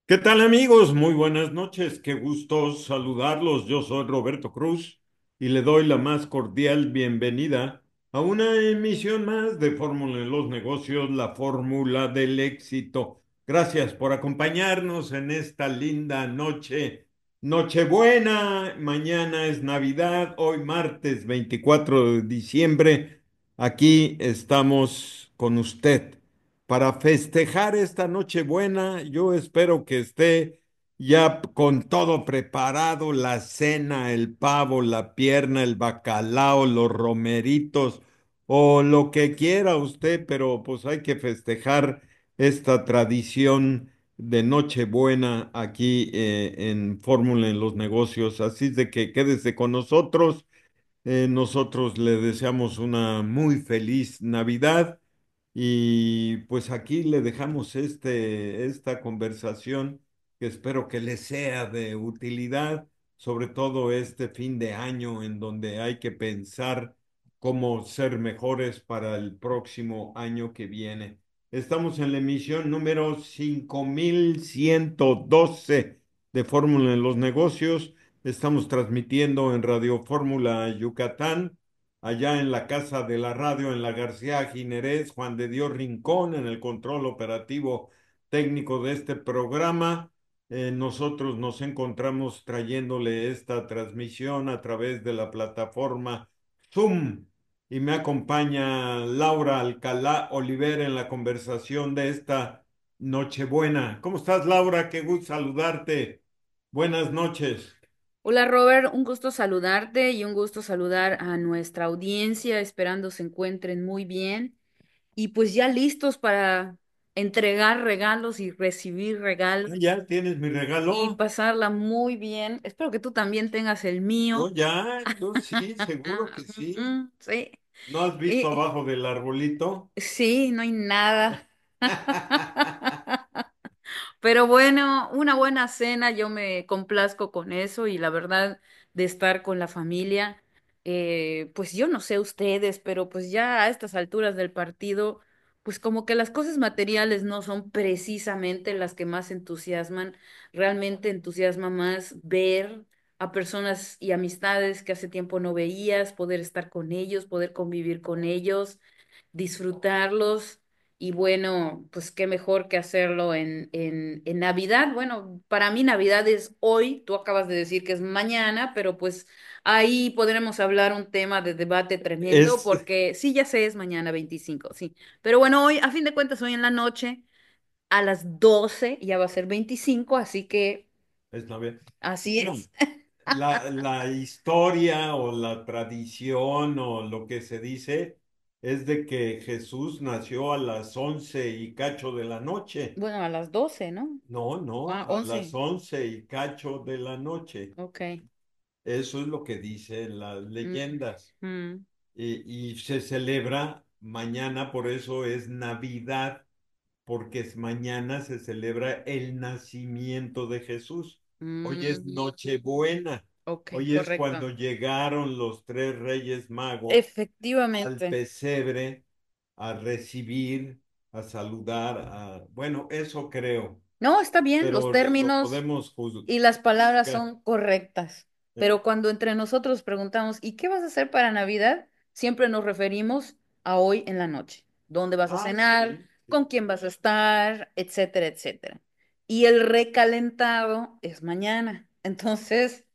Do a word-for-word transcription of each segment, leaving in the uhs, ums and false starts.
¿Qué tal amigos? Muy buenas noches, qué gusto saludarlos. Yo soy Roberto Cruz y le doy la más cordial bienvenida a una emisión más de Fórmula en los Negocios, la fórmula del éxito. Gracias por acompañarnos en esta linda noche. Nochebuena, mañana es Navidad, hoy martes veinticuatro de diciembre. Aquí estamos con usted para festejar esta Nochebuena. Yo espero que esté ya con todo preparado, la cena, el pavo, la pierna, el bacalao, los romeritos o lo que quiera usted, pero pues hay que festejar esta tradición de Nochebuena aquí eh, en Fórmula en los Negocios. Así es de que quédese con nosotros. Eh, nosotros le deseamos una muy feliz Navidad y pues aquí le dejamos este, esta conversación que espero que le sea de utilidad, sobre todo este fin de año en donde hay que pensar cómo ser mejores para el próximo año que viene. Estamos en la emisión número cinco mil ciento doce de Fórmula en los Negocios. Estamos transmitiendo en Radio Fórmula Yucatán, allá en la Casa de la Radio, en la García Ginerés, Juan de Dios Rincón, en el control operativo técnico de este programa. Eh, nosotros nos encontramos trayéndole esta transmisión a través de la plataforma Zoom y me acompaña Laura Alcalá Oliver en la conversación de esta Nochebuena. ¿Cómo estás, Laura? Qué gusto saludarte. Buenas noches. Hola Robert, un gusto saludarte y un gusto saludar a nuestra audiencia, esperando se encuentren muy bien y pues ya listos para entregar regalos y recibir Ah, regalos ya tienes mi y regalo. pasarla muy bien. Espero que tú también tengas el Yo mío. ya, yo sí, seguro que sí. Sí, ¿No has visto y abajo del arbolito? sí, no hay nada. Pero bueno, una buena cena, yo me complazco con eso y la verdad de estar con la familia, eh, pues yo no sé ustedes, pero pues ya a estas alturas del partido, pues como que las cosas materiales no son precisamente las que más entusiasman, realmente entusiasma más ver a personas y amistades que hace tiempo no veías, poder estar con ellos, poder convivir con ellos, disfrutarlos. Y bueno, pues qué mejor que hacerlo en, en, en Navidad. Bueno, para mí Navidad es hoy, tú acabas de decir que es mañana, pero pues ahí podremos hablar un tema de debate tremendo, Es, porque sí, ya sé, es mañana veinticinco, sí. Pero bueno, hoy, a fin de cuentas, hoy en la noche, a las doce ya va a ser veinticinco, así que es Navidad. así Bueno, es. la, la historia o la tradición o lo que se dice es de que Jesús nació a las once y cacho de la noche. Bueno, a las doce, ¿no? No, no, Ah, a las once. once y cacho de la noche. Ok. Eso es lo que dicen las Mm, leyendas. mm, Y, y se celebra mañana, por eso es Navidad, porque es- mañana se celebra el nacimiento de Jesús. Hoy es mm. Nochebuena. Ok, Hoy es correcto. cuando llegaron los tres reyes magos al Efectivamente. pesebre a recibir, a saludar, a... Bueno, eso creo, No, está bien, los pero lo términos podemos juzgar. y las palabras son correctas, pero cuando entre nosotros preguntamos, ¿y qué vas a hacer para Navidad? Siempre nos referimos a hoy en la noche. ¿Dónde vas a Ah, cenar? sí, sí. ¿Con quién vas a estar? Etcétera, etcétera. Y el recalentado es mañana. Entonces,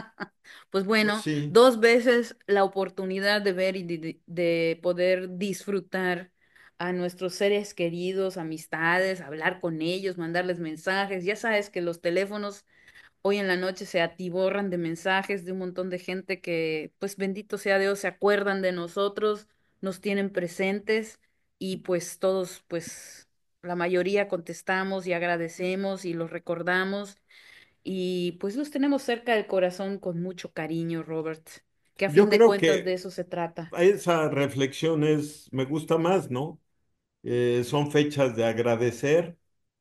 pues Pues bueno, sí. dos veces la oportunidad de ver y de, de poder disfrutar a nuestros seres queridos, amistades, hablar con ellos, mandarles mensajes. Ya sabes que los teléfonos hoy en la noche se atiborran de mensajes de un montón de gente que, pues bendito sea Dios, se acuerdan de nosotros, nos tienen presentes y pues todos, pues la mayoría contestamos y agradecemos y los recordamos y pues los tenemos cerca del corazón con mucho cariño, Robert, que a Yo fin de creo cuentas de que eso se trata. esa reflexión es, me gusta más, ¿no? Eh, son fechas de agradecer,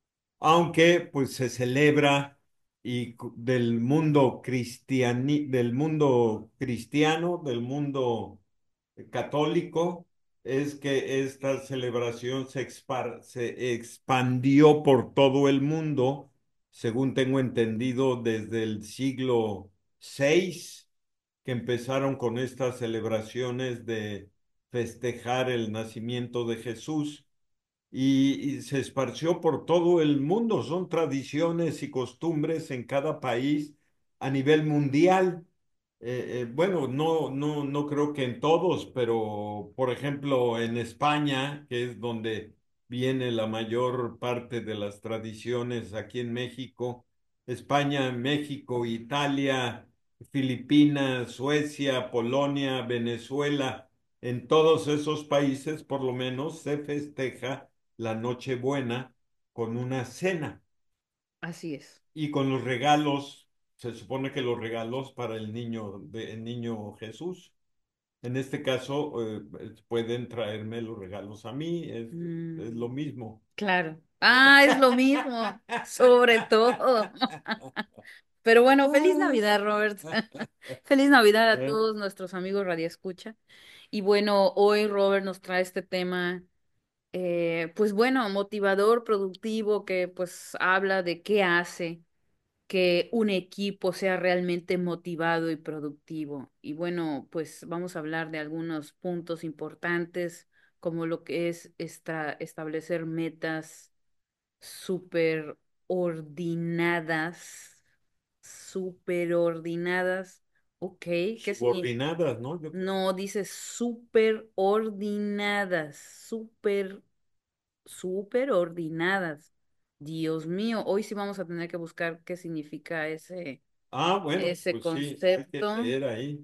aunque pues se celebra y cu- del mundo cristiani, del mundo cristiano, del mundo católico, es que esta celebración se, expar- se expandió por todo el mundo según tengo entendido, desde el siglo seis, que empezaron con estas celebraciones de festejar el nacimiento de Jesús y, y se esparció por todo el mundo. Son tradiciones y costumbres en cada país a nivel mundial. Eh, eh, bueno, no, no, no creo que en todos, pero por ejemplo en España, que es donde viene la mayor parte de las tradiciones aquí en México, España, México, Italia, Filipinas, Suecia, Polonia, Venezuela, en todos esos países por lo menos se festeja la Nochebuena con una cena Así es. y con los regalos, se supone que los regalos para el niño, de, el niño Jesús. En este caso, eh, pueden traerme los regalos a mí, es, es Mm, lo mismo. claro. Ah, es lo mismo, sobre todo. Pero bueno, feliz Navidad, Robert. Feliz Navidad a ¿Eh? todos nuestros amigos Radio Escucha. Y bueno, hoy Robert nos trae este tema, eh, pues bueno, motivador, productivo, que pues habla de qué hace que un equipo sea realmente motivado y productivo. Y bueno, pues vamos a hablar de algunos puntos importantes, como lo que es esta- establecer metas súper ordinadas, súper ordinadas. Ok, ¿qué significa? Subordinadas, ¿no? Yo creo. No, dice súper ordinadas, súper, súper ordinadas. Dios mío, hoy sí vamos a tener que buscar qué significa ese, Ah, bueno, ese pues sí, hay que concepto. leer ahí.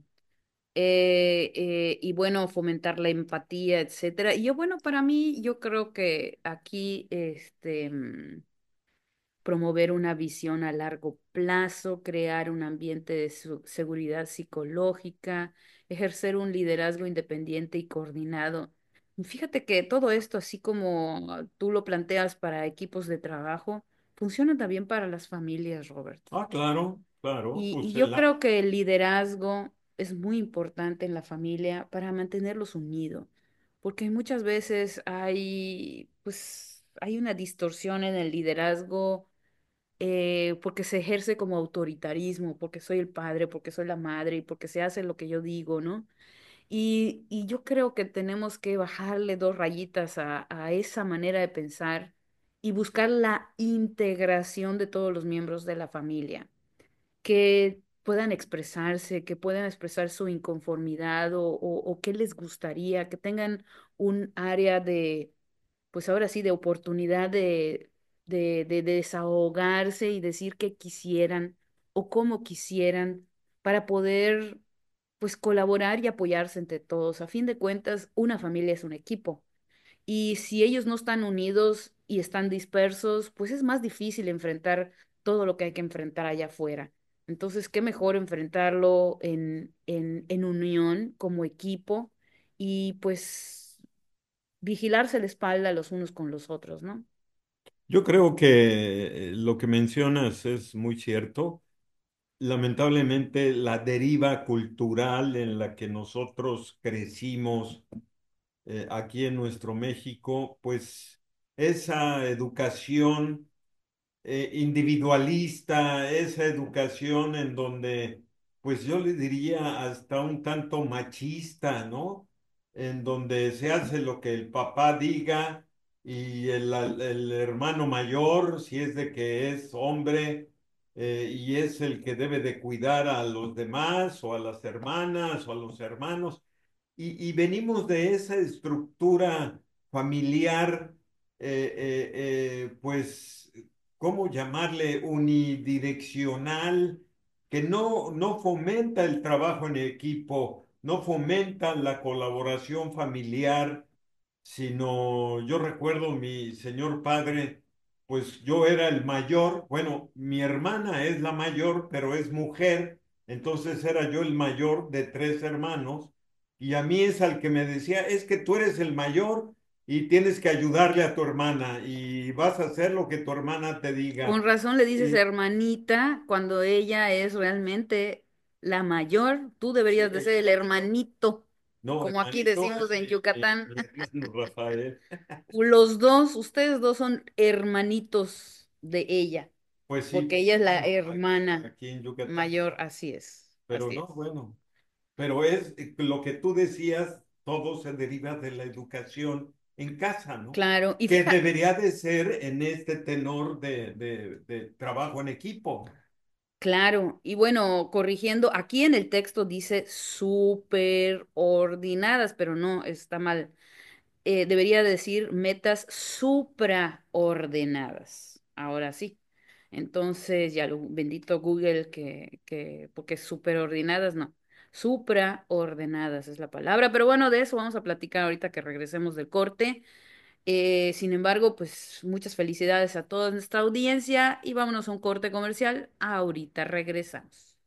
Eh, eh, y bueno, fomentar la empatía, etcétera. Y yo, bueno, para mí, yo creo que aquí, este, mm, promover una visión a largo plazo, crear un ambiente de su- seguridad psicológica, ejercer un liderazgo independiente y coordinado. Y fíjate que todo esto, así como ah, tú lo planteas para equipos de trabajo, funciona también para las familias, Robert. Ah, claro, claro, Y, y pues yo la, creo que el liderazgo es muy importante en la familia para mantenerlos unidos, porque muchas veces hay, pues, hay una distorsión en el liderazgo, eh, porque se ejerce como autoritarismo, porque soy el padre, porque soy la madre y porque se hace lo que yo digo, ¿no? Y, y yo creo que tenemos que bajarle dos rayitas a, a esa manera de pensar y buscar la integración de todos los miembros de la familia, que puedan expresarse, que puedan expresar su inconformidad o, o, o qué les gustaría, que tengan un área de, pues ahora sí, de oportunidad de, de, de desahogarse y decir qué quisieran o cómo quisieran para poder, pues, colaborar y apoyarse entre todos. A fin de cuentas, una familia es un equipo. Y si ellos no están unidos y están dispersos, pues es más difícil enfrentar todo lo que hay que enfrentar allá afuera. Entonces, qué mejor enfrentarlo en, en, en unión, como equipo, y pues vigilarse la espalda los unos con los otros, ¿no? yo creo que eh, lo que mencionas es muy cierto. Lamentablemente, la deriva cultural en la que nosotros crecimos eh, aquí en nuestro México, pues esa educación eh, individualista, esa educación en donde, pues yo le diría hasta un tanto machista, ¿no? En donde se hace lo que el papá diga y el, el hermano mayor, si es de que es hombre, eh, y es el que debe de cuidar a los demás o a las hermanas o a los hermanos. Y, y venimos de esa estructura familiar, eh, eh, eh, pues ¿cómo llamarle? Unidireccional, que no, no fomenta el trabajo en equipo, no fomenta la colaboración familiar, sino yo recuerdo mi señor padre, pues yo era el mayor, bueno, mi hermana es la mayor, pero es mujer, entonces era yo el mayor de tres hermanos, y a mí es al que me decía, es que tú eres el mayor y tienes que ayudarle a tu hermana y vas a hacer lo que tu hermana te Con diga. razón le dices Y hermanita cuando ella es realmente la mayor. Tú sí, deberías de ser el hermanito, no, como aquí hermanito decimos es en mi, mi- Yucatán. mi hermano Rafael. Los dos, ustedes dos son hermanitos de ella. Pues sí, porque ella es la bueno, hermana aquí en Yucatán, mayor, así es, pero así no, es. bueno, pero es eh, lo que tú decías, todo se deriva de la educación en casa, ¿no? Claro, y Que fíjate, debería de ser en este tenor de, de, de trabajo en equipo. claro, y bueno, corrigiendo, aquí en el texto dice súper ordenadas, pero no, está mal. Eh, debería decir metas supraordenadas. Ahora sí. Entonces, ya lo bendito Google que, que, porque superordenadas no. Supraordenadas es la palabra, pero bueno, de eso vamos a platicar ahorita que regresemos del corte. Eh, sin embargo, pues muchas felicidades a toda nuestra audiencia y vámonos a un corte comercial. Ahorita regresamos.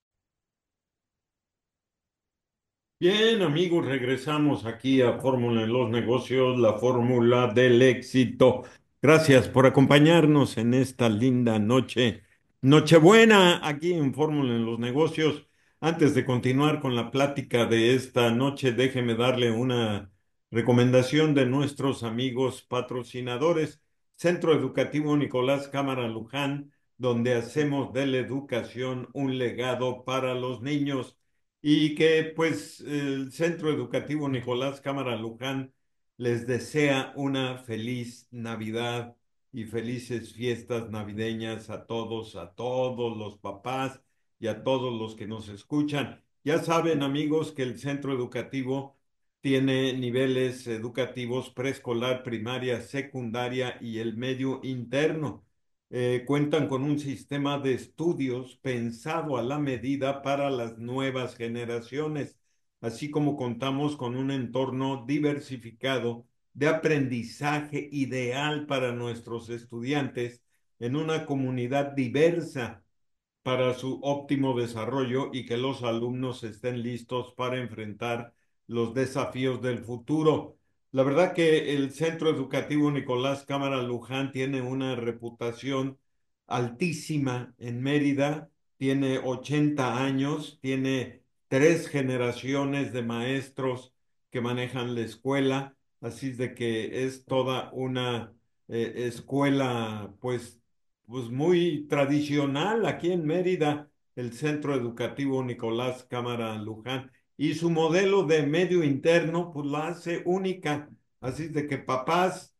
Bien, amigos, regresamos aquí a Fórmula en los Negocios, la fórmula del éxito. Gracias por acompañarnos en esta linda noche. Nochebuena aquí en Fórmula en los Negocios. Antes de continuar con la plática de esta noche, déjeme darle una recomendación de nuestros amigos patrocinadores. Centro Educativo Nicolás Cámara Luján, donde hacemos de la educación un legado para los niños y que pues el Centro Educativo Nicolás Cámara Luján les desea una feliz Navidad y felices fiestas navideñas a todos, a todos los papás y a todos los que nos escuchan. Ya saben, amigos, que el centro educativo tiene niveles educativos preescolar, primaria, secundaria y el medio interno. Eh, cuentan con un sistema de estudios pensado a la medida para las nuevas generaciones, así como contamos con un entorno diversificado de aprendizaje ideal para nuestros estudiantes en una comunidad diversa para su óptimo desarrollo y que los alumnos estén listos para enfrentar los desafíos del futuro. La verdad que el Centro Educativo Nicolás Cámara Luján tiene una reputación altísima en Mérida, tiene ochenta años, tiene tres generaciones de maestros que manejan la escuela, así es de que es toda una eh, escuela pues pues muy tradicional aquí en Mérida, el Centro Educativo Nicolás Cámara Luján. Y su modelo de medio interno, pues la hace única. Así de que papás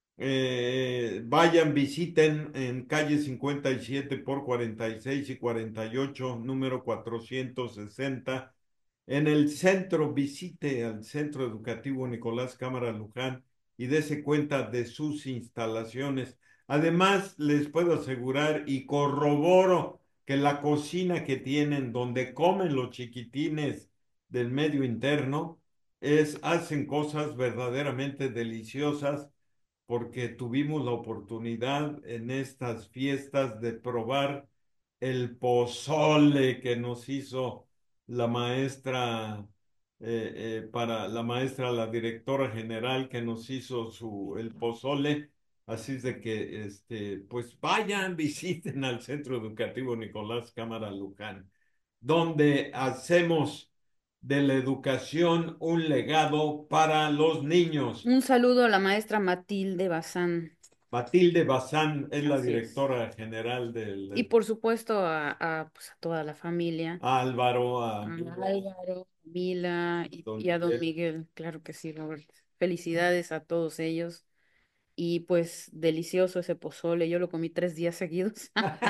eh, vayan, visiten en calle cincuenta y siete por cuarenta y seis y cuarenta y ocho, número cuatrocientos sesenta. En el centro, visite al Centro Educativo Nicolás Cámara Luján y dése cuenta de sus instalaciones. Además, les puedo asegurar y corroboro que la cocina que tienen, donde comen los chiquitines del medio interno, es, hacen cosas verdaderamente deliciosas porque tuvimos la oportunidad en estas fiestas de probar el pozole que nos hizo la maestra, eh, eh, para la maestra, la directora general que nos hizo su, el pozole. Así es de que, este, pues vayan, visiten al Centro Educativo Nicolás Cámara Luján, donde hacemos de la educación un legado para los niños. Un saludo a la maestra Matilde Bazán. Matilde Bazán es la Así es. directora general Y del por supuesto a, a, pues, a toda la familia, Álvaro, a a Milo, Álvaro, Mila y, don y a don Miguel. Miguel. Claro que sí, Robert. Felicidades a todos ellos. Y pues delicioso ese pozole. Yo lo comí tres días seguidos.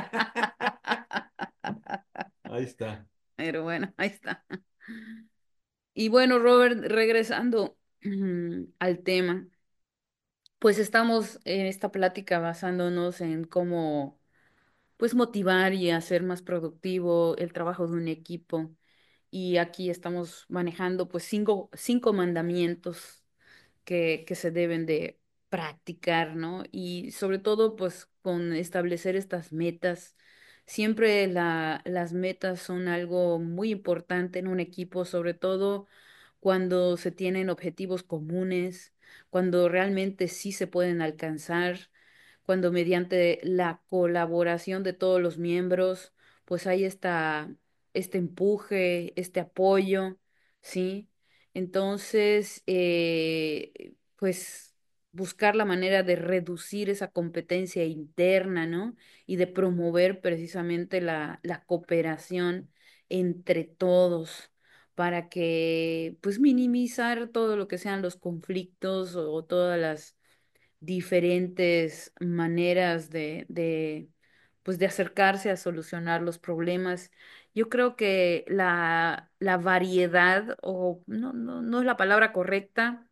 Ahí está. Pero bueno, ahí está. Y bueno, Robert, regresando al tema, pues estamos en esta plática basándonos en cómo pues motivar y hacer más productivo el trabajo de un equipo. Y aquí estamos manejando pues cinco, cinco mandamientos que, que se deben de practicar, ¿no? Y sobre todo pues con establecer estas metas. Siempre la, las metas son algo muy importante en un equipo, sobre todo cuando se tienen objetivos comunes, cuando realmente sí se pueden alcanzar, cuando mediante la colaboración de todos los miembros, pues hay esta, este empuje, este apoyo, ¿sí? Entonces, eh, pues buscar la manera de reducir esa competencia interna, ¿no? Y de promover precisamente la, la cooperación entre todos para que, pues, minimizar todo lo que sean los conflictos o, o todas las diferentes maneras de, de, pues, de acercarse a solucionar los problemas. Yo creo que la, la variedad, o no, no, no es la palabra correcta,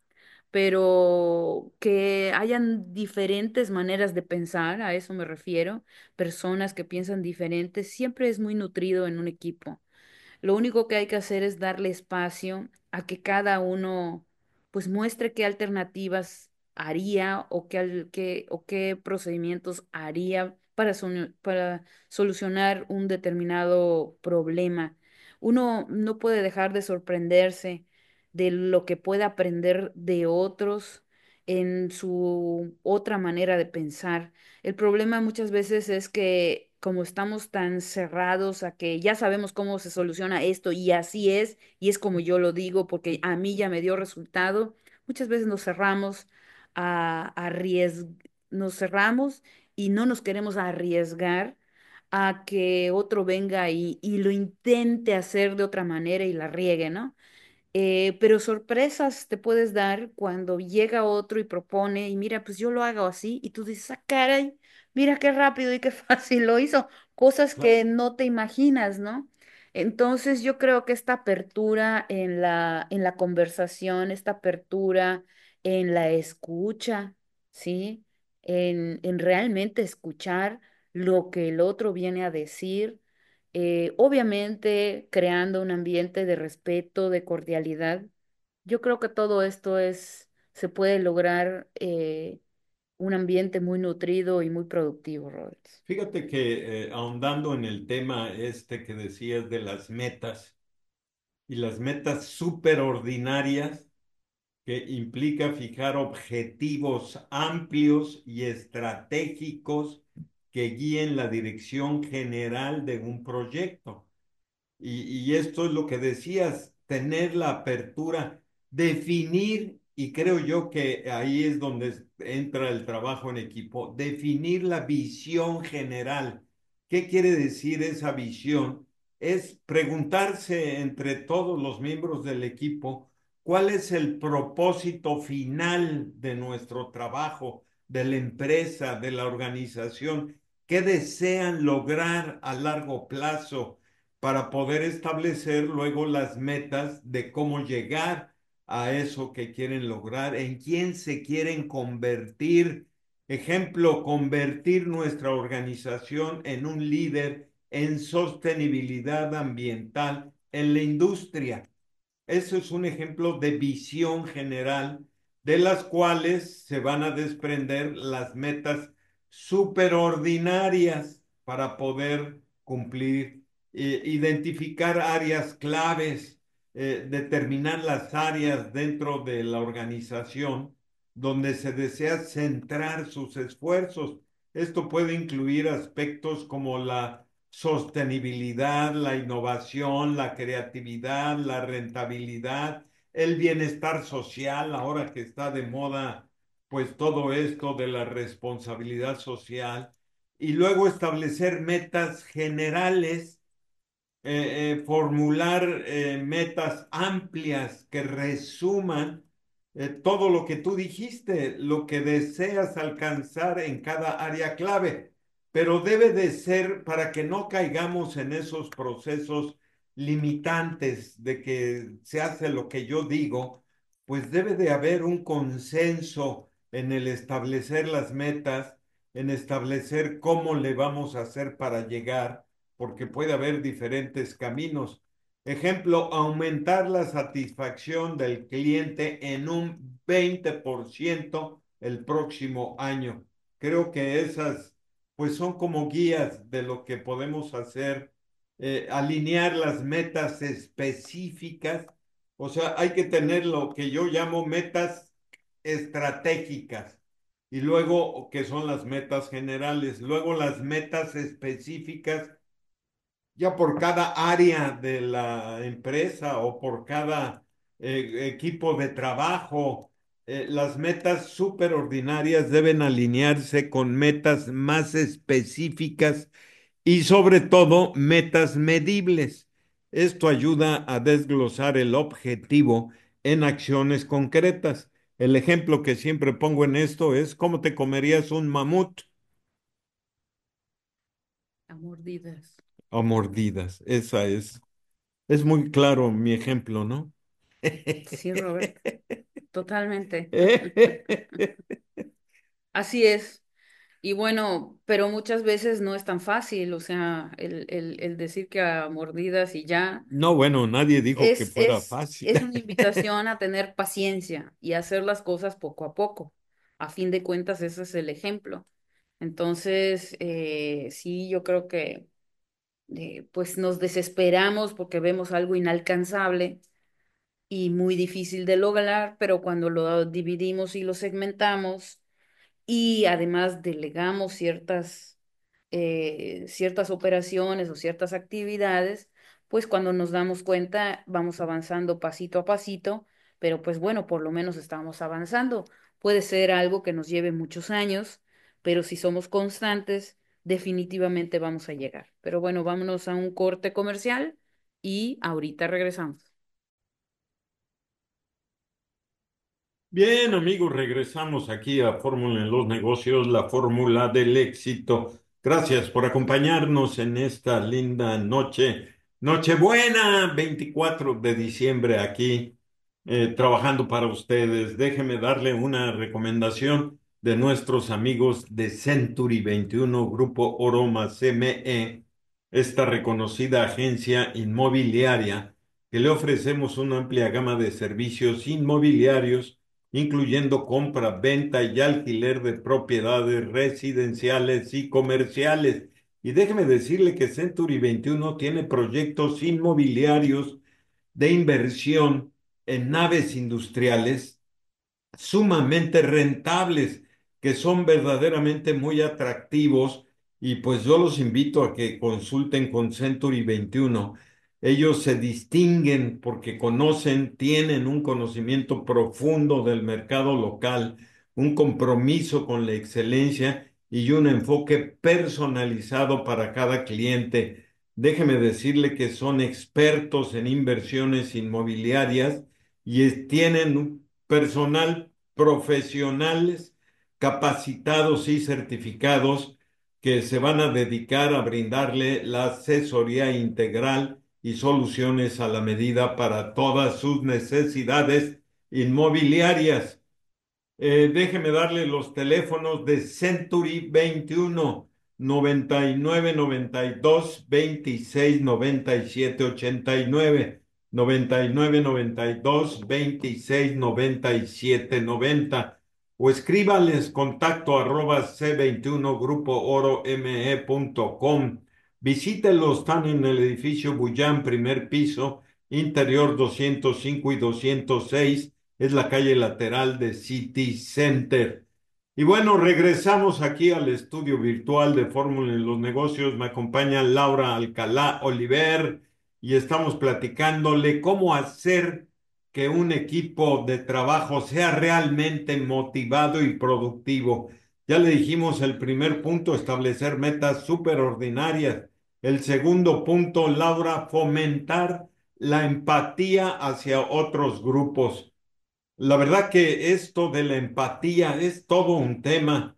pero que hayan diferentes maneras de pensar, a eso me refiero, personas que piensan diferentes, siempre es muy nutrido en un equipo. Lo único que hay que hacer es darle espacio a que cada uno pues muestre qué alternativas haría o qué, al- qué- o qué procedimientos haría para, solu- para solucionar un determinado problema. Uno no puede dejar de sorprenderse de lo que puede aprender de otros en su otra manera de pensar. El problema muchas veces es que como estamos tan cerrados a que ya sabemos cómo se soluciona esto y así es, y es como yo lo digo porque a mí ya me dio resultado, muchas veces nos cerramos a arriesgar, nos cerramos y no nos queremos arriesgar a que otro venga y, y lo intente hacer de otra manera y la riegue, ¿no? Eh, pero sorpresas te puedes dar cuando llega otro y propone, y mira, pues yo lo hago así, y tú dices, ah, caray, mira qué rápido y qué fácil lo hizo, cosas que Claro. no te imaginas, ¿no? Entonces yo creo que esta apertura en la, en la conversación, esta apertura en la escucha, ¿sí? En, en realmente escuchar lo que el otro viene a decir, eh, obviamente creando un ambiente de respeto, de cordialidad. Yo creo que todo esto es, se puede lograr eh, un ambiente muy nutrido y muy productivo, Robert. Fíjate que eh, ahondando en el tema este que decías de las metas y las metas superordinarias, que implica fijar objetivos amplios y estratégicos que guíen la dirección general de un proyecto. Y, y esto es lo que decías, tener la apertura, definir, y creo yo que ahí es donde entra el trabajo en equipo, definir la visión general. ¿Qué quiere decir esa visión? Es preguntarse entre todos los miembros del equipo cuál es el propósito final de nuestro trabajo, de la empresa, de la organización, qué desean lograr a largo plazo para poder establecer luego las metas de cómo llegar a eso que quieren lograr, en quién se quieren convertir. Ejemplo, convertir nuestra organización en un líder en sostenibilidad ambiental en la industria. Eso es un ejemplo de visión general de las cuales se van a desprender las metas superordinarias para poder cumplir, eh, identificar áreas claves, eh, determinar las áreas dentro de la organización donde se desea centrar sus esfuerzos. Esto puede incluir aspectos como la sostenibilidad, la innovación, la creatividad, la rentabilidad, el bienestar social, ahora que está de moda, pues todo esto de la responsabilidad social, y luego establecer metas generales, eh, eh, formular eh, metas amplias que resuman eh, todo lo que tú dijiste, lo que deseas alcanzar en cada área clave, pero debe de ser para que no caigamos en esos procesos limitantes de que se hace lo que yo digo, pues debe de haber un consenso en el establecer las metas, en establecer cómo le vamos a hacer para llegar porque puede haber diferentes caminos. Ejemplo, aumentar la satisfacción del cliente en un veinte por ciento el próximo año. Creo que esas, pues son como guías de lo que podemos hacer, eh, alinear las metas específicas. O sea, hay que tener lo que yo llamo metas estratégicas y luego que son las metas generales, luego las metas específicas ya por cada área de la empresa o por cada eh, equipo de trabajo, eh, las metas superordinarias deben alinearse con metas más específicas y sobre todo metas medibles. Esto ayuda a desglosar el objetivo en acciones concretas. El ejemplo que siempre pongo en esto es cómo te comerías un mamut A mordidas. a mordidas. Esa es, es muy claro mi ejemplo, ¿no? Sí, Robert, totalmente. Así es. Y bueno, pero muchas veces no es tan fácil, o sea, el, el, el decir que a mordidas y ya, No, bueno, nadie dijo que es, fuera es, fácil. es una invitación a tener paciencia y hacer las cosas poco a poco. A fin de cuentas, ese es el ejemplo. Entonces, eh, sí, yo creo que eh, pues nos desesperamos porque vemos algo inalcanzable y muy difícil de lograr, pero cuando lo dividimos y lo segmentamos, y además delegamos ciertas, eh, ciertas operaciones o ciertas actividades, pues cuando nos damos cuenta vamos avanzando pasito a pasito, pero pues bueno, por lo menos estamos avanzando. Puede ser algo que nos lleve muchos años, pero si somos constantes, definitivamente vamos a llegar. Pero bueno, vámonos a un corte comercial y ahorita regresamos. Bien, amigos, regresamos aquí a Fórmula en los Negocios, la fórmula del éxito. Gracias por acompañarnos en esta linda noche, Nochebuena, veinticuatro de diciembre, aquí eh, trabajando para ustedes. Déjeme darle una recomendación de nuestros amigos de Century veintiuno Grupo Oro C M E, esta reconocida agencia inmobiliaria que le ofrecemos una amplia gama de servicios inmobiliarios incluyendo compra, venta y alquiler de propiedades residenciales y comerciales. Y déjeme decirle que Century veintiuno tiene proyectos inmobiliarios de inversión en naves industriales sumamente rentables, que son verdaderamente muy atractivos y pues yo los invito a que consulten con Century veintiuno. Ellos se distinguen porque conocen, tienen un conocimiento profundo del mercado local, un compromiso con la excelencia y un enfoque personalizado para cada cliente. Déjeme decirle que son expertos en inversiones inmobiliarias y es- tienen un personal profesionales capacitados y certificados que se van a dedicar a brindarle la asesoría integral y soluciones a la medida para todas sus necesidades inmobiliarias. Eh, déjeme darle los teléfonos de Century veintiuno noventa y nueve noventa y dos veintiséis noventa y siete ochenta y nueve noventa y nueve noventa y dos veintiséis noventa y siete noventa o escríbales contacto arroba c veintiuno grupo oro me punto com. Visítelos, están en el edificio Bullán, primer piso, interior doscientos cinco y doscientos seis, es la calle lateral de City Center. Y bueno, regresamos aquí al estudio virtual de Fórmula en los Negocios. Me acompaña Laura Alcalá Oliver y estamos platicándole cómo hacer que un equipo de trabajo sea realmente motivado y productivo. Ya le dijimos el primer punto, establecer metas superordinarias. El segundo punto, Laura, fomentar la empatía hacia otros grupos. La verdad que esto de la empatía es todo un tema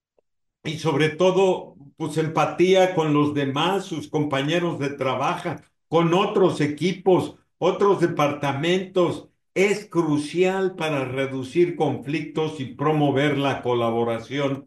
y sobre todo, pues empatía con los demás, sus compañeros de trabajo, con otros equipos, otros departamentos, es crucial para reducir conflictos y promover la colaboración.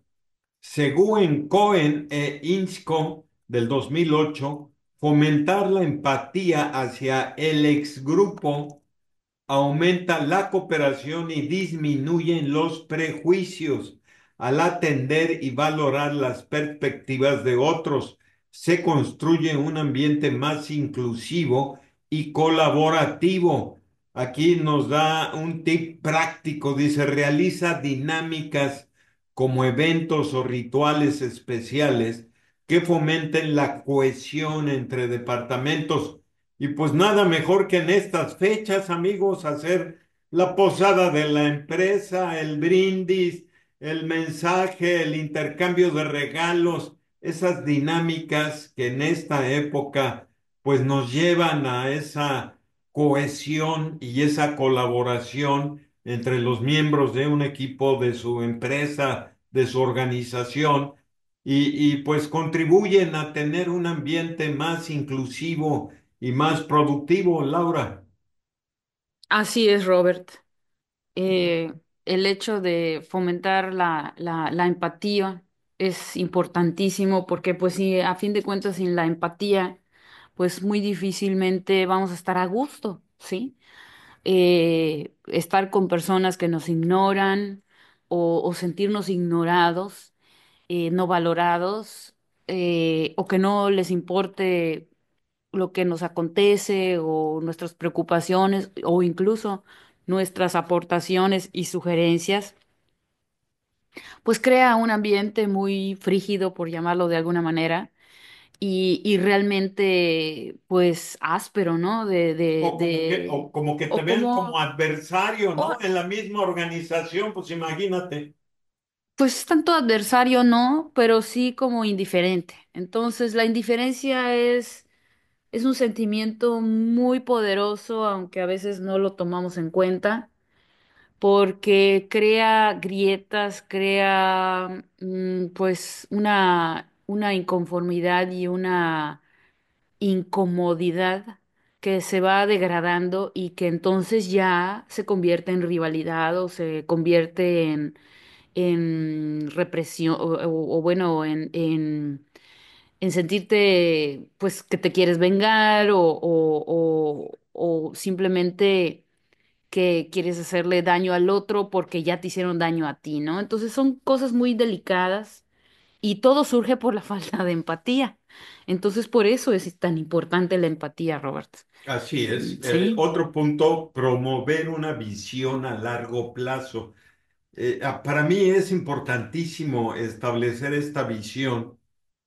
Según Cohen e Inchco del dos mil ocho, fomentar la empatía hacia el exgrupo aumenta la cooperación y disminuyen los prejuicios. Al atender y valorar las perspectivas de otros, se construye un ambiente más inclusivo y colaborativo. Aquí nos da un tip práctico, dice, realiza dinámicas como eventos o rituales especiales que fomenten la cohesión entre departamentos y pues nada mejor que en estas fechas, amigos, hacer la posada de la empresa, el brindis, el mensaje, el intercambio de regalos, esas dinámicas que en esta época pues nos llevan a esa cohesión y esa colaboración entre los miembros de un equipo, de su empresa, de su organización, y, y pues contribuyen a tener un ambiente más inclusivo y más productivo, Laura. Así es, Robert. Eh, el hecho de fomentar la, la, la empatía es importantísimo porque pues sí, a fin de cuentas sin la empatía pues muy difícilmente vamos a estar a gusto, ¿sí? Eh, estar con personas que nos ignoran o, o sentirnos ignorados, eh, no valorados, eh, o que no les importe lo que nos acontece o nuestras preocupaciones o incluso nuestras aportaciones y sugerencias, pues crea un ambiente muy frígido, por llamarlo de alguna manera, y, y realmente pues áspero, ¿no? De, O de, como que, o de, como que te o vean como, como adversario, ¿no? o, En la misma organización, pues imagínate. pues tanto adversario no, pero sí como indiferente. Entonces la indiferencia es Es un sentimiento muy poderoso, aunque a veces no lo tomamos en cuenta, porque crea grietas, crea mm, pues una, una inconformidad y una incomodidad que se va degradando y que entonces ya se convierte en rivalidad o se convierte en, en represión o, o- o bueno, en, en en sentirte pues que te quieres vengar o, o, o, o simplemente que quieres hacerle daño al otro porque ya te hicieron daño a ti, ¿no? Entonces son cosas muy delicadas y todo surge por la falta de empatía. Entonces por eso es tan importante la empatía, Robert. Así es. Eh, Sí. otro punto, promover una visión a largo plazo. Eh, ah, para mí es importantísimo establecer esta visión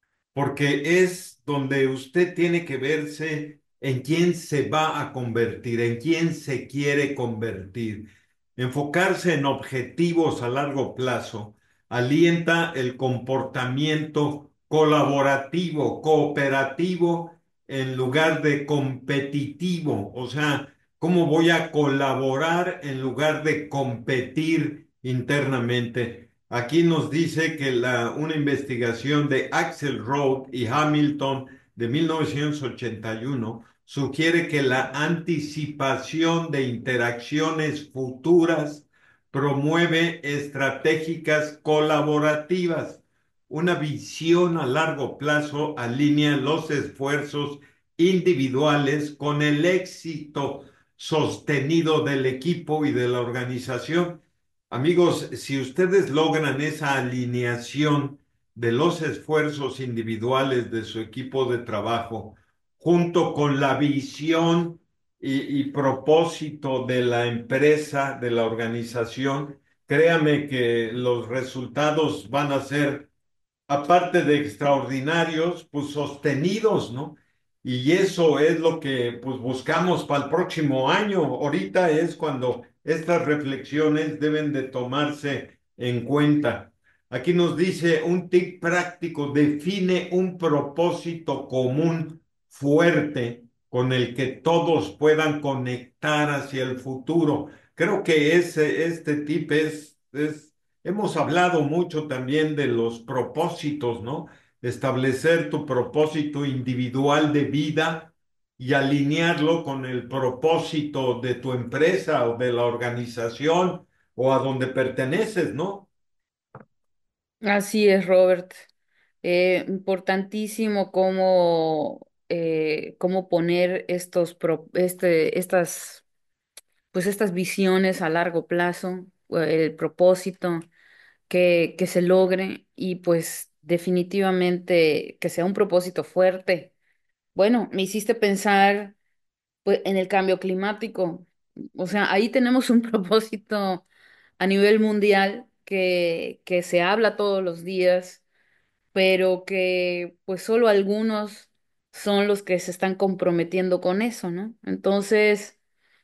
porque es donde usted tiene que verse en quién se va a convertir, en quién se quiere convertir. Enfocarse en objetivos a largo plazo alienta el comportamiento colaborativo, cooperativo, en lugar de competitivo. O sea, ¿cómo voy a colaborar en lugar de competir internamente? Aquí nos dice que la, una investigación de Axel Roth y Hamilton de mil novecientos ochenta y uno sugiere que la anticipación de interacciones futuras promueve estratégicas colaborativas. Una visión a largo plazo alinea los esfuerzos individuales con el éxito sostenido del equipo y de la organización. Amigos, si ustedes logran esa alineación de los esfuerzos individuales de su equipo de trabajo, junto con la visión y, y propósito de la empresa, de la organización, créame que los resultados van a ser, aparte de extraordinarios, pues sostenidos, ¿no? Y eso es lo que pues buscamos para el próximo año. Ahorita es cuando estas reflexiones deben de tomarse en cuenta. Aquí nos dice un tip práctico: define un propósito común fuerte con el que todos puedan conectar hacia el futuro. Creo que ese, este tip es, es hemos hablado mucho también de los propósitos, ¿no? Establecer tu propósito individual de vida y alinearlo con el propósito de tu empresa o de la organización o a donde perteneces, ¿no? Así es, Robert. Eh, importantísimo cómo, eh, cómo poner estos, pro- este, estas pues estas visiones a largo plazo, eh, el propósito que, que se logre y pues definitivamente que sea un propósito fuerte. Bueno, me hiciste pensar pues en el cambio climático. O sea, ahí tenemos un propósito a nivel mundial que, que se habla todos los días, pero que pues solo algunos son los que se están comprometiendo con eso, ¿no? Entonces...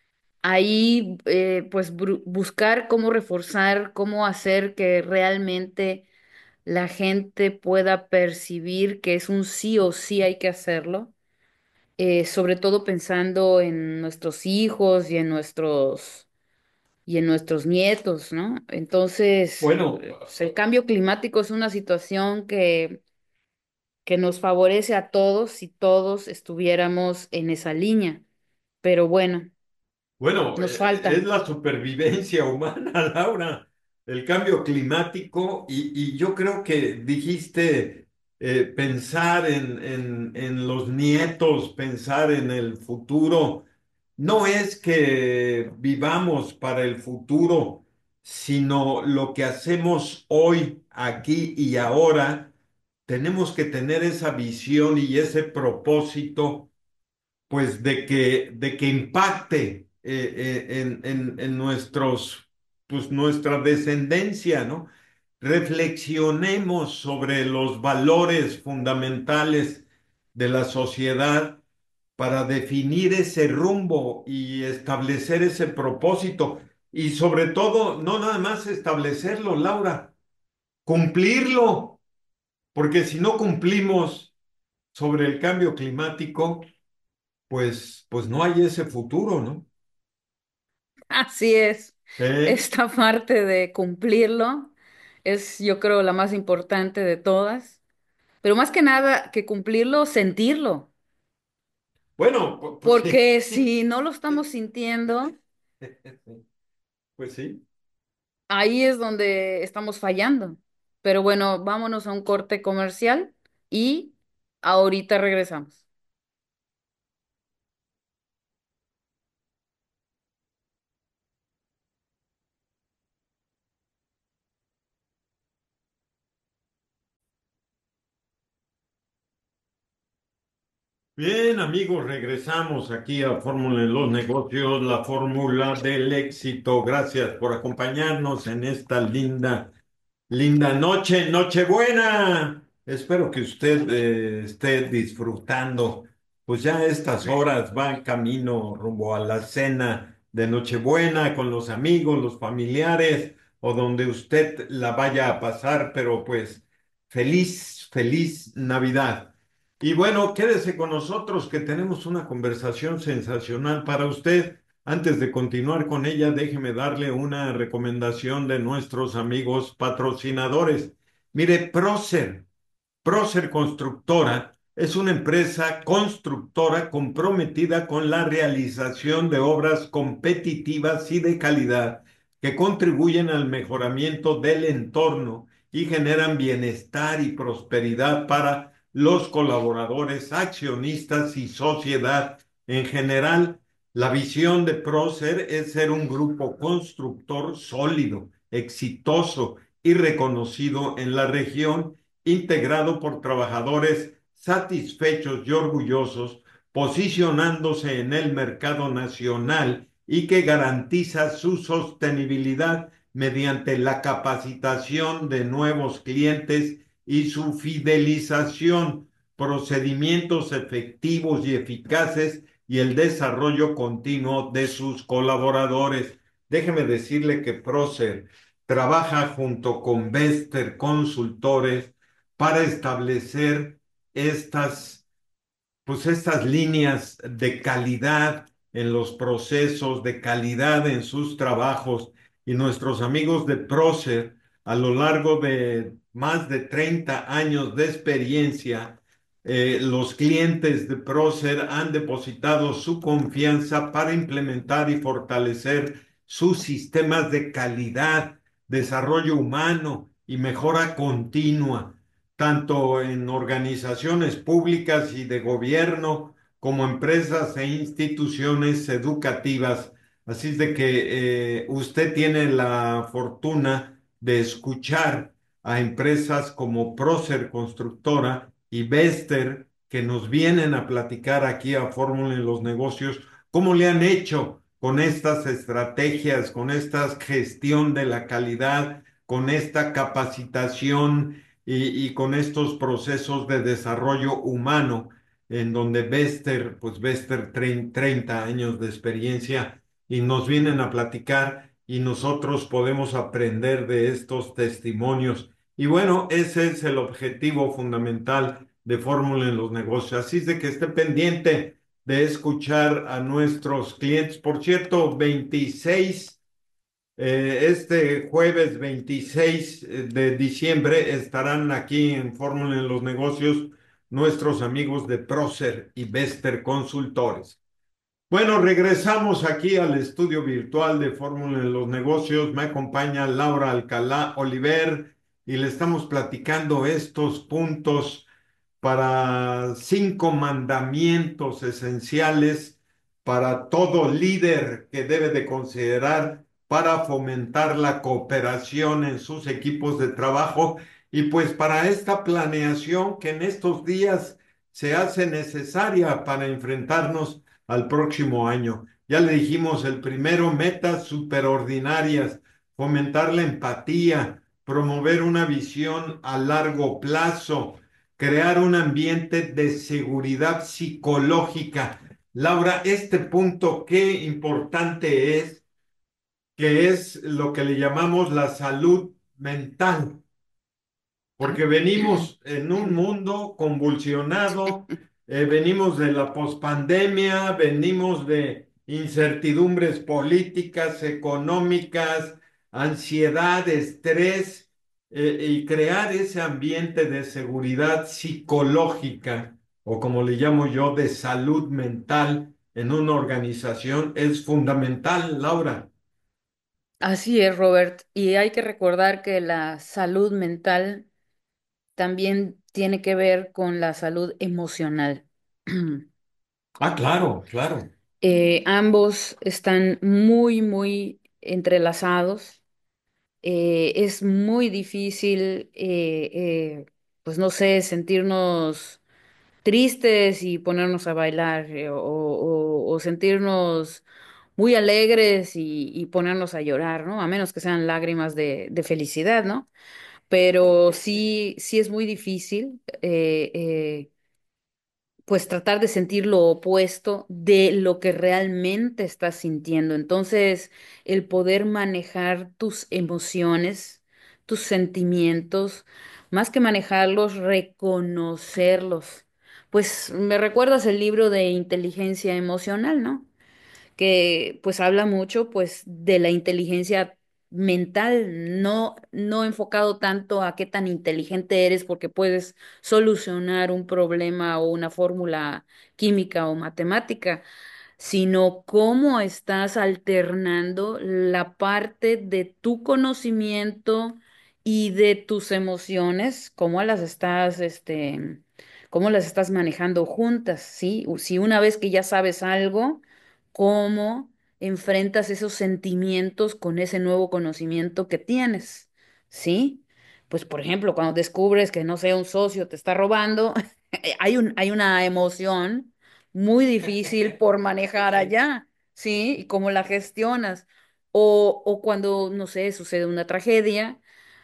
ahí eh, pues bru- buscar cómo reforzar, cómo hacer que realmente la gente pueda percibir que es un sí o sí hay que hacerlo, eh, sobre todo pensando en nuestros hijos y en nuestros y en nuestros nietos, ¿no? Entonces, Bueno, eh, pues, el cambio climático es una situación que, que nos favorece a todos si todos estuviéramos en esa línea. Pero bueno, Bueno, nos eh, es falta. la supervivencia humana, Laura, el cambio climático y, y yo creo que dijiste eh, pensar en, en, en los nietos, pensar en el futuro. No es que vivamos para el futuro, sino lo que hacemos hoy, aquí y ahora. Tenemos que tener esa visión y ese propósito pues de que, de que impacte eh, eh, en, en, en nuestros, pues nuestra descendencia, ¿no? Reflexionemos sobre los valores fundamentales de la sociedad para definir ese rumbo y establecer ese propósito. Y sobre todo, no nada más establecerlo, Laura, cumplirlo, porque si no cumplimos sobre el cambio climático, pues, pues no hay ese futuro, ¿no? Así es. Eh, Esta parte de cumplirlo es, yo creo, la más importante de todas. Pero más que nada que cumplirlo, sentirlo. bueno, pu- pues, sí, Porque si no lo estamos sintiendo, pues sí. ahí es donde estamos fallando. Pero bueno, vámonos a un corte comercial y ahorita regresamos. Bien, amigos, regresamos aquí a Fórmula de los Negocios, la fórmula del éxito. Gracias por acompañarnos en esta linda Linda noche, Nochebuena. Espero que usted eh, esté disfrutando. Pues ya a estas horas va en camino rumbo a la cena de Nochebuena con los amigos, los familiares o donde usted la vaya a pasar, pero pues feliz, feliz Navidad. Y bueno, quédese con nosotros que tenemos una conversación sensacional para usted. Antes de continuar con ella, déjeme darle una recomendación de nuestros amigos patrocinadores. Mire, Procer. Procer Constructora es una empresa constructora comprometida con la realización de obras competitivas y de calidad que contribuyen al mejoramiento del entorno y generan bienestar y prosperidad para los colaboradores, accionistas y sociedad en general. La visión de Procer es ser un grupo constructor sólido, exitoso y reconocido en la región, integrado por trabajadores satisfechos y orgullosos, posicionándose en el mercado nacional y que garantiza su sostenibilidad mediante la capacitación de nuevos clientes y su fidelización, procedimientos efectivos y eficaces y el desarrollo continuo de sus colaboradores. Déjeme decirle que Procer trabaja junto con Bester Consultores para establecer estas pues estas líneas de calidad en los procesos, de calidad en sus trabajos. Y nuestros amigos de Procer, a lo largo de más de treinta años de experiencia, eh, los clientes de Procer han depositado su confianza para implementar y fortalecer sus sistemas de calidad, desarrollo humano y mejora continua tanto en organizaciones públicas y de gobierno como empresas e instituciones educativas. Así es de que eh, usted tiene la fortuna de escuchar a empresas como Procer Constructora y Bester que nos vienen a platicar aquí a Fórmula en los Negocios cómo le han hecho con estas estrategias, con esta gestión de la calidad, con esta capacitación y, y con estos procesos de desarrollo humano, en donde Bester, pues Bester, treinta años de experiencia y nos vienen a platicar y nosotros podemos aprender de estos testimonios. Y bueno, ese es el objetivo fundamental de Fórmula en los negocios. Así es de que esté pendiente de escuchar a nuestros clientes. Por cierto, veintiséis eh, este jueves veintiséis de diciembre estarán aquí en Fórmula en los Negocios nuestros amigos de Procer y Bester Consultores. Bueno, regresamos aquí al estudio virtual de Fórmula en los Negocios. Me acompaña Laura Alcalá Oliver y le estamos platicando estos puntos para cinco mandamientos esenciales para todo líder que debe de considerar para fomentar la cooperación en sus equipos de trabajo y pues para esta planeación que en estos días se hace necesaria para enfrentarnos al próximo año. Ya le dijimos, el primero, metas superordinarias, fomentar la empatía, promover una visión a largo plazo, crear un ambiente de seguridad psicológica. Laura, este punto, qué importante es, que es lo que le llamamos la salud mental, Ah, porque venimos en un mundo convulsionado, eh, venimos de la pospandemia, venimos de incertidumbres políticas, económicas, ansiedad, estrés, eh, y crear ese ambiente de seguridad psicológica, o como le llamo yo, de salud mental en una organización es fundamental, Laura. así es, Robert. Y hay que recordar que la salud mental también tiene que ver con la salud emocional. Ah, claro, claro. Eh, ambos están muy, muy entrelazados. Eh, es muy difícil, eh, eh, pues no sé, sentirnos tristes y ponernos a bailar, eh, o, o- o sentirnos muy alegres y, y ponernos a llorar, ¿no? A menos que sean lágrimas de, de felicidad, ¿no? Pero sí, sí es muy difícil. eh, eh, pues tratar de sentir lo opuesto de lo que realmente estás sintiendo. Entonces, el poder manejar tus emociones, tus sentimientos, más que manejarlos, reconocerlos. Pues me recuerdas el libro de inteligencia emocional, ¿no? Que pues habla mucho pues de la inteligencia mental, no, no enfocado tanto a qué tan inteligente eres porque puedes solucionar un problema o una fórmula química o matemática, sino cómo estás alternando la parte de tu conocimiento y de tus emociones, cómo las estás, este, cómo las estás manejando juntas, ¿sí? Si una vez que ya sabes algo, cómo enfrentas esos sentimientos con ese nuevo conocimiento que tienes, ¿sí? Pues, por ejemplo, cuando descubres que, no sé, un socio te está robando, hay un, hay una emoción muy difícil por manejar allá, ¿sí? Y cómo la gestionas. O, o cuando, no sé, sucede una tragedia,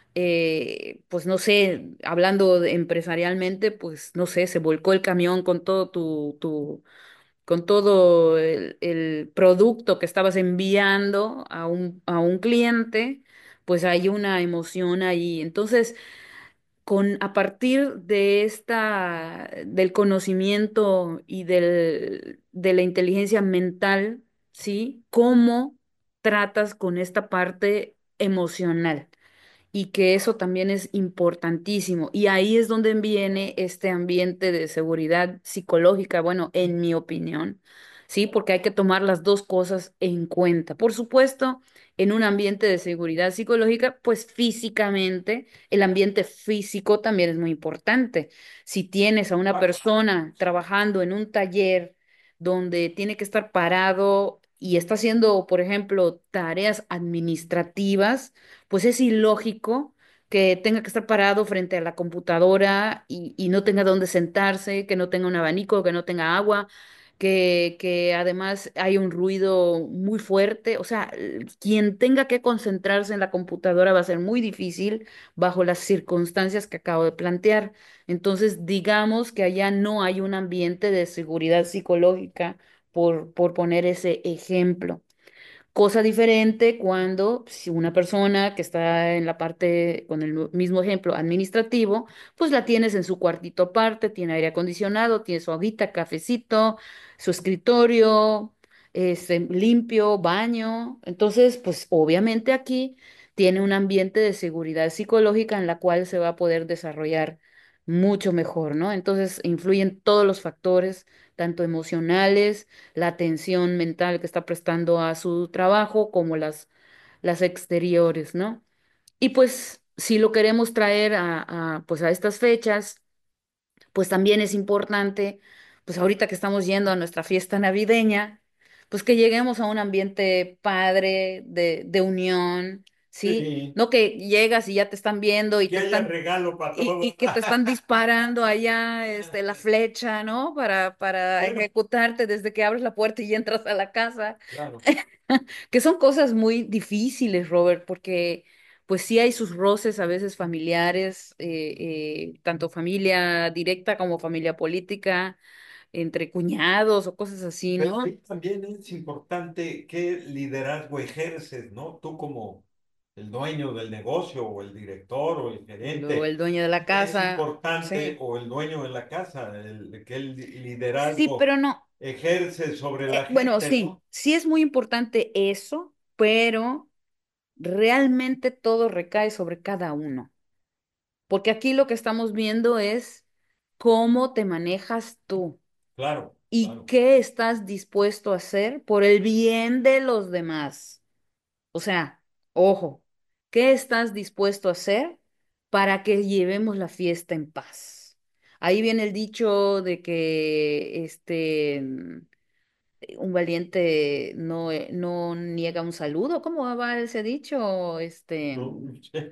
eh, pues no sé, hablando de- empresarialmente, pues no sé, se volcó el camión con todo tu, tu, con todo el, el producto que estabas enviando a un, a un cliente, pues hay una emoción ahí. Entonces, con a partir de esta, del conocimiento y del, de la inteligencia mental, ¿sí? ¿Cómo tratas con esta parte emocional? Y que eso también es importantísimo. Y ahí es donde viene este ambiente de seguridad psicológica, bueno, en mi opinión, ¿sí? Porque hay que tomar las dos cosas en cuenta. Por supuesto, en un ambiente de seguridad psicológica, pues físicamente, el ambiente físico también es muy importante. Si tienes a una persona trabajando en un taller donde tiene que estar parado y está haciendo, por ejemplo, tareas administrativas, pues es ilógico que tenga que estar parado frente a la computadora y, y no tenga dónde sentarse, que no tenga un abanico, que no tenga agua, que, que además hay un ruido muy fuerte. O sea, l- quien tenga que concentrarse en la computadora va a ser muy difícil bajo las circunstancias que acabo de plantear. Entonces, digamos que allá no hay un ambiente de seguridad psicológica, por, por poner ese ejemplo. cosa diferente cuando si una persona que está en la parte, con el mismo ejemplo, administrativo, pues la tienes en su cuartito aparte, tiene aire acondicionado, tiene su agüita, cafecito, su escritorio, este, limpio, baño. Entonces, pues obviamente aquí tiene un ambiente de seguridad psicológica en la cual se va a poder desarrollar mucho mejor, ¿no? Entonces, influyen todos los factores, tanto emocionales, la atención mental que está prestando a su trabajo, como las, las exteriores, ¿no? Y pues, si lo queremos traer a, a, pues a estas fechas, pues también es importante, pues ahorita que estamos yendo a nuestra fiesta navideña, pues que lleguemos a un ambiente padre, de, de unión, ¿sí? Sí, No que llegas y ya te están viendo y que te haya están, regalo para y, y todos. que te están disparando allá, este, la flecha, ¿no? Para, para Bueno, ejecutarte desde que abres la puerta y entras a la casa. claro. Que son cosas muy difíciles, Robert, porque pues sí hay sus roces a veces familiares, eh, eh, tanto familia directa como familia política, entre cuñados o cosas así, Pero ¿no? ahí también es importante qué liderazgo ejerces, ¿no? Tú como el dueño del negocio o el director o el Y luego gerente, el dueño de la es casa, importante, sí. o el dueño de la casa, el, qué li- Sí, liderazgo pero no, ejerce sobre la eh, bueno, gente, sí, ¿no? sí es muy importante eso, pero realmente todo recae sobre cada uno. Porque aquí lo que estamos viendo es cómo te manejas tú. Claro, ¿Y claro. qué estás dispuesto a hacer por el bien de los demás? O sea, ojo, ¿qué estás dispuesto a hacer para que llevemos la fiesta en paz? Ahí viene el dicho de que este un valiente no, eh, no niega un saludo. ¿Cómo va ese dicho? Este, No,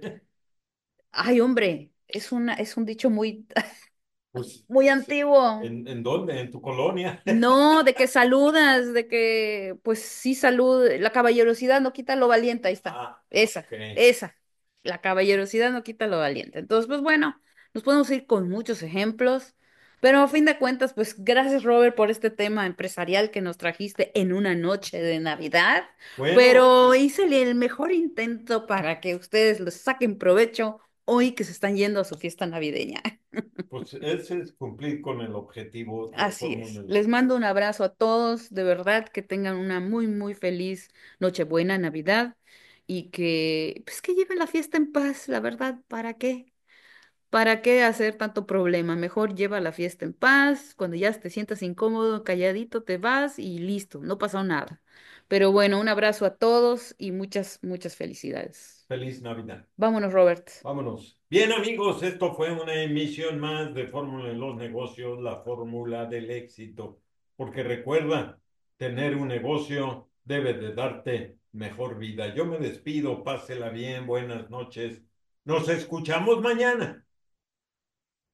ay, hombre, es una, es un dicho muy, pues, muy antiguo. ¿en, en dónde? ¿En tu colonia? No, de que saludas, de que, pues sí, salud, la caballerosidad no quita lo valiente, ahí está, Ah, esa, ok. esa, la caballerosidad no quita lo valiente. Entonces, pues bueno, nos podemos ir con muchos ejemplos, pero a fin de cuentas, pues gracias, Robert, por este tema empresarial que nos trajiste en una noche de Navidad, Bueno, pero hice el mejor intento para que ustedes les saquen provecho hoy que se están yendo a su fiesta navideña. pues ese es cumplir con el objetivo de Así Fórmula. es. Les mando un abrazo a todos, de verdad que tengan una muy, muy feliz Nochebuena, Navidad y que, pues que lleven la fiesta en paz, la verdad, ¿para qué? ¿Para qué hacer tanto problema? Mejor lleva la fiesta en paz, cuando ya te sientas incómodo, calladito, te vas y listo, no pasó nada. Pero bueno, un abrazo a todos y muchas, muchas felicidades. Feliz Navidad. Vámonos, Robert. Vámonos. Bien, amigos, esto fue una emisión más de Fórmula en los negocios, la fórmula del éxito. Porque recuerda, tener un negocio debe de darte mejor vida. Yo me despido, pásela bien, buenas noches. Nos escuchamos mañana.